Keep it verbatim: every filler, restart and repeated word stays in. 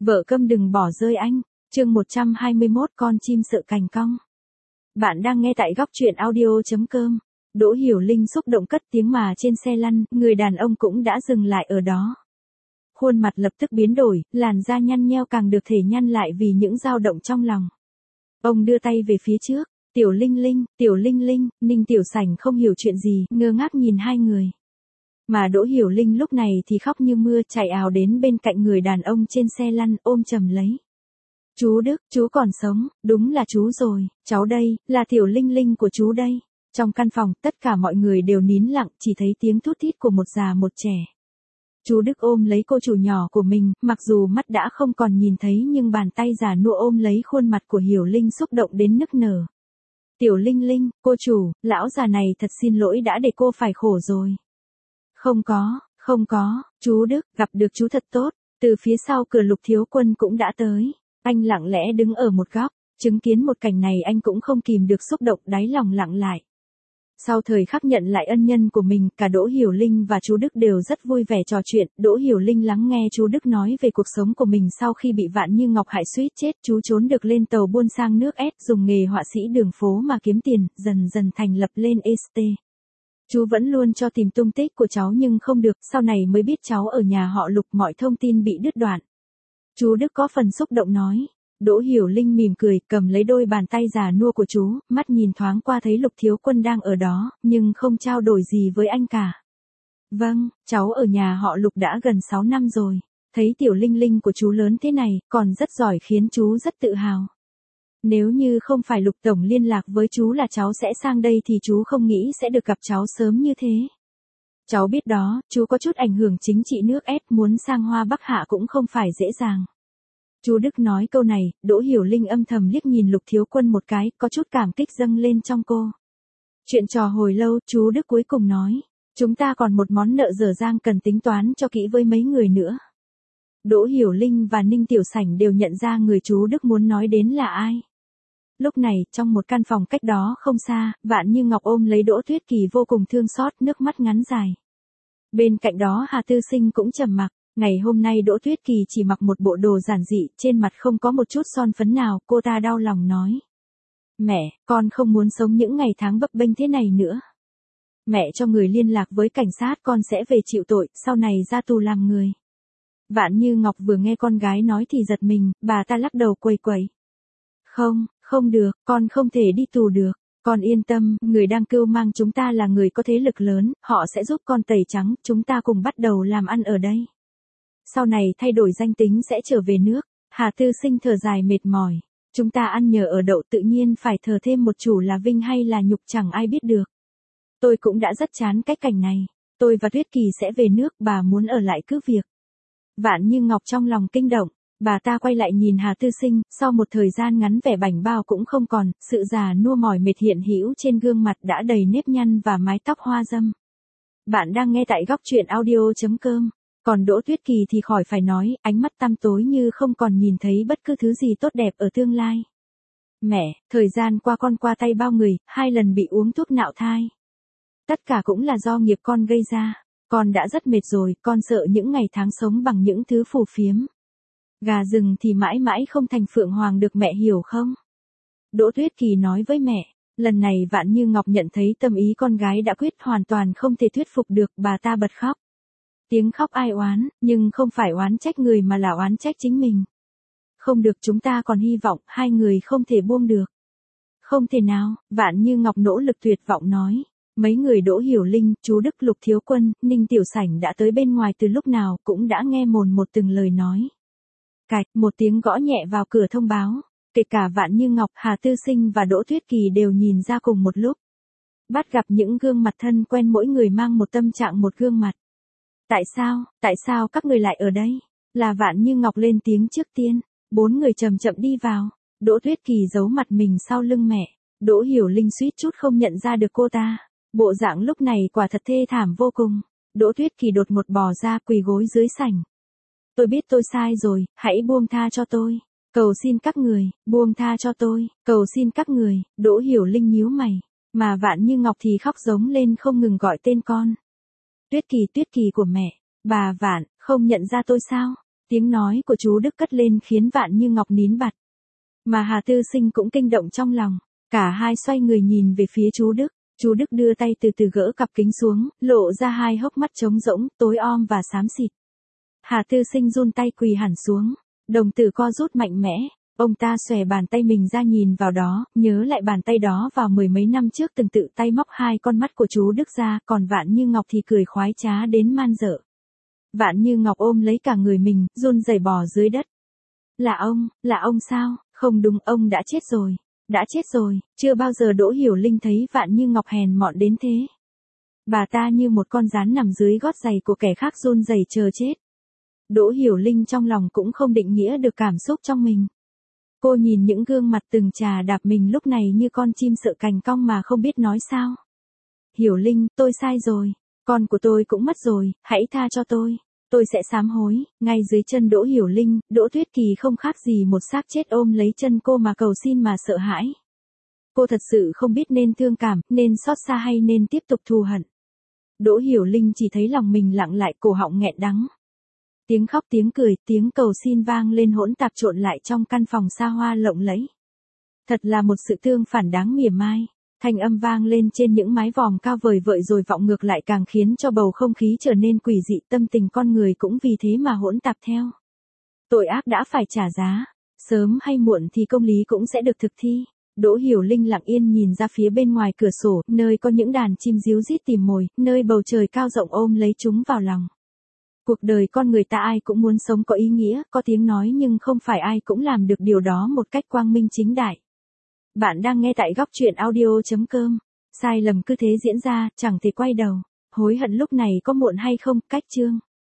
Vợ câm đừng bỏ rơi anh. Chương một trăm hai mươi mốt con chim sợ cành cong. Bạn đang nghe tại góc truyện audio chấm com. Đỗ Hiểu Linh xúc động cất tiếng mà trên xe lăn, người đàn ông cũng đã dừng lại ở đó. Khuôn mặt lập tức biến đổi, làn da nhăn nheo càng được thể nhăn lại vì những dao động trong lòng. Ông đưa tay về phía trước, Tiểu Linh Linh, Tiểu Linh Linh, Ninh Tiểu Sảnh không hiểu chuyện gì, ngơ ngác nhìn hai người. Mà Đỗ Hiểu Linh lúc này thì khóc như mưa chạy ào đến bên cạnh người đàn ông trên xe lăn ôm chầm lấy. Chú Đức, chú còn sống, đúng là chú rồi, cháu đây, là Tiểu Linh Linh của chú đây. Trong căn phòng, tất cả mọi người đều nín lặng, chỉ thấy tiếng thút thít của một già một trẻ. Chú Đức ôm lấy cô chủ nhỏ của mình, mặc dù mắt đã không còn nhìn thấy nhưng bàn tay già nua ôm lấy khuôn mặt của Hiểu Linh xúc động đến nức nở. Tiểu Linh Linh, cô chủ, lão già này thật xin lỗi đã để cô phải khổ rồi. Không có, không có, chú Đức, gặp được chú thật tốt. Từ phía sau cửa Lục Thiếu Quân cũng đã tới. Anh lặng lẽ đứng ở một góc, chứng kiến một cảnh này anh cũng không kìm được xúc động đáy lòng lặng lại. Sau thời khắc nhận lại ân nhân của mình, cả Đỗ Hiểu Linh và chú Đức đều rất vui vẻ trò chuyện. Đỗ Hiểu Linh lắng nghe chú Đức nói về cuộc sống của mình sau khi bị Vạn Như Ngọc hại suýt chết. Chú trốn được lên tàu buôn sang nước S, dùng nghề họa sĩ đường phố mà kiếm tiền, dần dần thành lập lên ét tê. Chú vẫn luôn cho tìm tung tích của cháu nhưng không được, sau này mới biết cháu ở nhà họ Lục, mọi thông tin bị đứt đoạn. Chú Đức có phần xúc động nói. Đỗ Hiểu Linh mỉm cười, cầm lấy đôi bàn tay già nua của chú, mắt nhìn thoáng qua thấy Lục Thiếu Quân đang ở đó, nhưng không trao đổi gì với anh cả. Vâng, cháu ở nhà họ Lục đã gần sáu năm rồi, thấy Tiểu Linh Linh của chú lớn thế này, còn rất giỏi khiến chú rất tự hào. Nếu như không phải Lục Tổng liên lạc với chú là cháu sẽ sang đây thì chú không nghĩ sẽ được gặp cháu sớm như thế. Cháu biết đó, chú có chút ảnh hưởng chính trị nước S, muốn sang Hoa Bắc Hạ cũng không phải dễ dàng. Chú Đức nói câu này, Đỗ Hiểu Linh âm thầm liếc nhìn Lục Thiếu Quân một cái, có chút cảm kích dâng lên trong cô. Chuyện trò hồi lâu, chú Đức cuối cùng nói, chúng ta còn một món nợ dở dang cần tính toán cho kỹ với mấy người nữa. Đỗ Hiểu Linh và Ninh Tiểu Sảnh đều nhận ra người chú Đức muốn nói đến là ai. Lúc này, trong một căn phòng cách đó không xa, Vạn Như Ngọc ôm lấy Đỗ Tuyết Kỳ vô cùng thương xót, nước mắt ngắn dài. Bên cạnh đó Hà Tư Sinh cũng trầm mặc. Ngày hôm nay Đỗ Tuyết Kỳ chỉ mặc một bộ đồ giản dị, trên mặt không có một chút son phấn nào, cô ta đau lòng nói. Mẹ, con không muốn sống những ngày tháng bấp bênh thế này nữa. Mẹ cho người liên lạc với cảnh sát, con sẽ về chịu tội, sau này ra tù làm người. Vạn Như Ngọc vừa nghe con gái nói thì giật mình, bà ta lắc đầu quẩy quẩy. Không, không được, con không thể đi tù được. Con yên tâm, người đang cưu mang chúng ta là người có thế lực lớn, họ sẽ giúp con tẩy trắng, chúng ta cùng bắt đầu làm ăn ở đây. Sau này thay đổi danh tính sẽ trở về nước. Hà Tư Sinh thở dài mệt mỏi. Chúng ta ăn nhờ ở đậu tự nhiên phải thờ thêm một chủ là vinh hay là nhục chẳng ai biết được. Tôi cũng đã rất chán cái cảnh này. Tôi và Tuyết Kỳ sẽ về nước, bà muốn ở lại cứ việc. Vạn Như Ngọc trong lòng kinh động. Bà ta quay lại nhìn Hà Tư Sinh, sau một thời gian ngắn vẻ bảnh bao cũng không còn, sự già nua mỏi mệt hiện hữu trên gương mặt đã đầy nếp nhăn và mái tóc hoa râm. Bạn đang nghe tại góc truyện audio chấm com. Còn Đỗ Tuyết Kỳ thì khỏi phải nói, ánh mắt tăm tối như không còn nhìn thấy bất cứ thứ gì tốt đẹp ở tương lai. Mẹ, thời gian qua con qua tay bao người, hai lần bị uống thuốc nạo thai. Tất cả cũng là do nghiệp con gây ra. Con đã rất mệt rồi, con sợ những ngày tháng sống bằng những thứ phù phiếm. Gà rừng thì mãi mãi không thành phượng hoàng được, mẹ hiểu không? Đỗ Tuyết Kỳ nói với mẹ. Lần này Vạn Như Ngọc nhận thấy tâm ý con gái đã quyết, hoàn toàn không thể thuyết phục được, bà ta bật khóc. Tiếng khóc ai oán, nhưng không phải oán trách người mà là oán trách chính mình. Không được, chúng ta còn hy vọng, hai người không thể buông được. Không thể nào, Vạn Như Ngọc nỗ lực tuyệt vọng nói. Mấy người Đỗ Hiểu Linh, chú Đức, Lục Thiếu Quân, Ninh Tiểu Sảnh đã tới bên ngoài từ lúc nào, cũng đã nghe mồn một từng lời nói. Cạch, một tiếng gõ nhẹ vào cửa thông báo. Kể cả Vạn Như Ngọc, Hà Tư Sinh và Đỗ Tuyết Kỳ đều nhìn ra cùng một lúc. Bắt gặp những gương mặt thân quen, mỗi người mang một tâm trạng một gương mặt. Tại sao, tại sao các người lại ở đây? Là Vạn Như Ngọc lên tiếng trước tiên. Bốn người chậm chậm đi vào. Đỗ Tuyết Kỳ giấu mặt mình sau lưng mẹ. Đỗ Hiểu Linh suýt chút không nhận ra được cô ta. Bộ dạng lúc này quả thật thê thảm vô cùng. Đỗ Tuyết Kỳ đột ngột bò ra, quỳ gối dưới sảnh. Tôi biết tôi sai rồi, hãy buông tha cho tôi. Cầu xin các người, buông tha cho tôi, cầu xin các người. Đỗ Hiểu Linh nhíu mày. Mà Vạn Như Ngọc thì khóc giống lên không ngừng gọi tên con. Tuyết Kỳ, Tuyết Kỳ của mẹ. Bà Vạn, không nhận ra tôi sao? Tiếng nói của chú Đức cất lên khiến Vạn Như Ngọc nín bặt. Mà Hà Tư Sinh cũng kinh động trong lòng. Cả hai xoay người nhìn về phía chú Đức. Chú Đức đưa tay từ từ gỡ cặp kính xuống, lộ ra hai hốc mắt trống rỗng, tối om và xám xịt. Hà Tư Sinh run tay quỳ hẳn xuống. Đồng tử co rút mạnh mẽ. Ông ta xòe bàn tay mình ra nhìn vào đó, nhớ lại bàn tay đó vào mười mấy năm trước từng tự tay móc hai con mắt của chú Đức ra, còn Vạn Như Ngọc thì cười khoái trá đến man dợ. Vạn Như Ngọc ôm lấy cả người mình, run rẩy bò dưới đất. Là ông, là ông sao? Không đúng, ông đã chết rồi. Đã chết rồi, chưa bao giờ Đỗ Hiểu Linh thấy Vạn Như Ngọc hèn mọn đến thế. Bà ta như một con rắn nằm dưới gót giày của kẻ khác run rẩy chờ chết. Đỗ Hiểu Linh trong lòng cũng không định nghĩa được cảm xúc trong mình. Cô nhìn những gương mặt từng chà đạp mình lúc này như con chim sợ cành cong mà không biết nói sao. Hiểu Linh, tôi sai rồi. Con của tôi cũng mất rồi, hãy tha cho tôi. Tôi sẽ sám hối. Ngay dưới chân Đỗ Hiểu Linh, Đỗ Tuyết Kỳ không khác gì một xác chết ôm lấy chân cô mà cầu xin mà sợ hãi. Cô thật sự không biết nên thương cảm, nên xót xa hay nên tiếp tục thù hận. Đỗ Hiểu Linh chỉ thấy lòng mình lặng lại, cổ họng nghẹn đắng. Tiếng khóc tiếng cười, tiếng cầu xin vang lên hỗn tạp trộn lại trong căn phòng xa hoa lộng lẫy. Thật là một sự tương phản đáng mỉa mai. Thanh âm vang lên trên những mái vòm cao vời vợi rồi vọng ngược lại càng khiến cho bầu không khí trở nên quỷ dị, tâm tình con người cũng vì thế mà hỗn tạp theo. Tội ác đã phải trả giá, sớm hay muộn thì công lý cũng sẽ được thực thi. Đỗ Hiểu Linh lặng yên nhìn ra phía bên ngoài cửa sổ, nơi có những đàn chim ríu rít tìm mồi, nơi bầu trời cao rộng ôm lấy chúng vào lòng. Cuộc đời con người ta ai cũng muốn sống có ý nghĩa, có tiếng nói, nhưng không phải ai cũng làm được điều đó một cách quang minh chính đại. Bạn đang nghe tại góc truyện audio chấm com. Sai lầm cứ thế diễn ra, chẳng thể quay đầu. Hối hận lúc này có muộn hay không? Cách chương.